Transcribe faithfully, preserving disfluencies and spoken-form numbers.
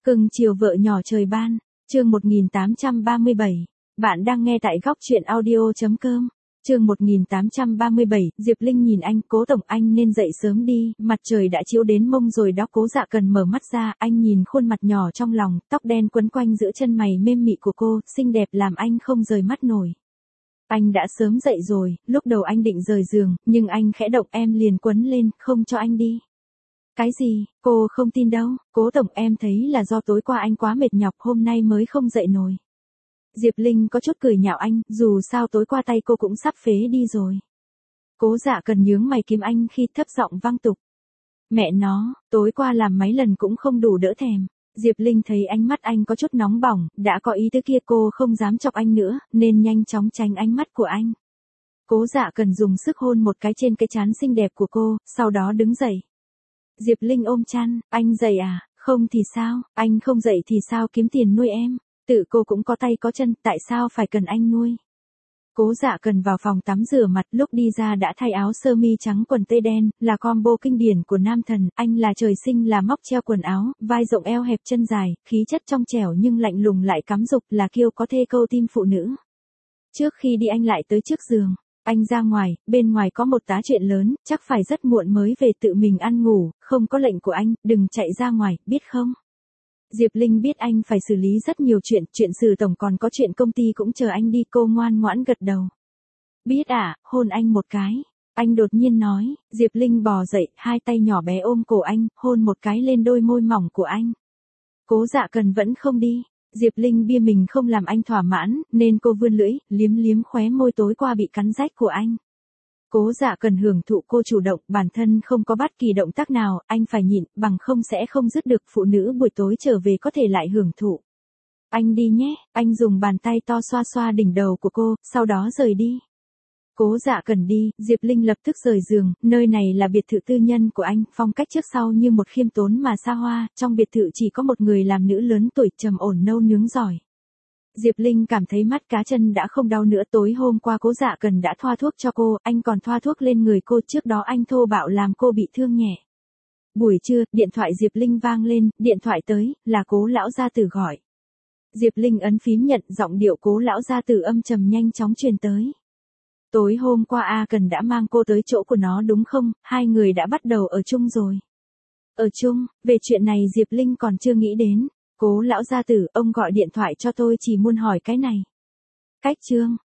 Cưng chiều vợ nhỏ trời ban, chương một nghìn tám trăm ba mươi bảy. Bạn đang nghe tại góc truyện audio.com. Chương một nghìn tám trăm ba mươi bảy, Diệp Linh nhìn anh, Cố tổng anh nên dậy sớm đi, mặt trời đã chiếu đến mông rồi đó. Cố Dạ Cần mở mắt ra, anh nhìn khuôn mặt nhỏ trong lòng, tóc đen quấn quanh giữa chân mày mềm mị của cô, xinh đẹp làm anh không rời mắt nổi. Anh đã sớm dậy rồi, lúc đầu anh định rời giường, nhưng anh khẽ động em liền quấn lên, không cho anh đi. Cái gì, cô không tin đâu, Cố tổng em thấy là do tối qua anh quá mệt nhọc hôm nay mới không dậy nổi. Diệp Linh có chút cười nhạo anh, dù sao tối qua tay cô cũng sắp phế đi rồi. Cố Dạ Cần nhướng mày kiếm anh khi thấp giọng vang tục. Mẹ nó, tối qua làm mấy lần cũng không đủ đỡ thèm. Diệp Linh thấy ánh mắt anh có chút nóng bỏng, đã có ý tứ kia cô không dám chọc anh nữa, nên nhanh chóng tránh ánh mắt của anh. Cố Dạ Cần dùng sức hôn một cái trên cái trán xinh đẹp của cô, sau đó đứng dậy. Diệp Linh ôm chăn, anh dậy à, không thì sao, anh không dậy thì sao kiếm tiền nuôi em, tự cô cũng có tay có chân, tại sao phải cần anh nuôi. Cố Dạ Cần vào phòng tắm rửa mặt, lúc đi ra đã thay áo sơ mi trắng quần tây đen, là combo kinh điển của nam thần, anh là trời sinh là móc treo quần áo, vai rộng eo hẹp chân dài, khí chất trong trẻo nhưng lạnh lùng lại cám dục, là kiêu có thê câu tim phụ nữ. Trước khi đi anh lại tới trước giường. Anh ra ngoài, bên ngoài có một tá chuyện lớn, chắc phải rất muộn mới về tự mình ăn ngủ, không có lệnh của anh, đừng chạy ra ngoài, biết không? Diệp Linh biết anh phải xử lý rất nhiều chuyện, chuyện xử tổng còn có chuyện công ty cũng chờ anh đi, cô ngoan ngoãn gật đầu. Biết à, hôn anh một cái. Anh đột nhiên nói, Diệp Linh bò dậy, hai tay nhỏ bé ôm cổ anh, hôn một cái lên đôi môi mỏng của anh. Cố Dạ Cần vẫn không đi. Diệp Linh bia mình không làm anh thỏa mãn, nên cô vươn lưỡi, liếm liếm khóe môi tối qua bị cắn rách của anh. Cố Dạ Cần hưởng thụ cô chủ động, bản thân không có bất kỳ động tác nào, anh phải nhịn, bằng không sẽ không dứt được, phụ nữ buổi tối trở về có thể lại hưởng thụ. Anh đi nhé, anh dùng bàn tay to xoa xoa đỉnh đầu của cô, sau đó rời đi. Cố Dạ Cần đi, Diệp Linh lập tức rời giường, nơi này là biệt thự tư nhân của anh, phong cách trước sau như một khiêm tốn mà xa hoa, trong biệt thự chỉ có một người làm nữ lớn tuổi trầm ổn nấu nướng giỏi. Diệp Linh cảm thấy mắt cá chân đã không đau nữa, tối hôm qua Cố Dạ Cần đã thoa thuốc cho cô, anh còn thoa thuốc lên người cô, trước đó anh thô bạo làm cô bị thương nhẹ. Buổi trưa, điện thoại Diệp Linh vang lên, điện thoại tới, là Cố lão gia tử gọi. Diệp Linh ấn phím nhận, giọng điệu Cố lão gia tử âm trầm nhanh chóng truyền tới. Tối hôm qua A Cần đã mang cô tới chỗ của nó đúng không, hai người đã bắt đầu ở chung rồi. Ở chung, về chuyện này Diệp Linh còn chưa nghĩ đến. Cố lão gia tử, ông gọi điện thoại cho tôi chỉ muốn hỏi cái này. Cách chương,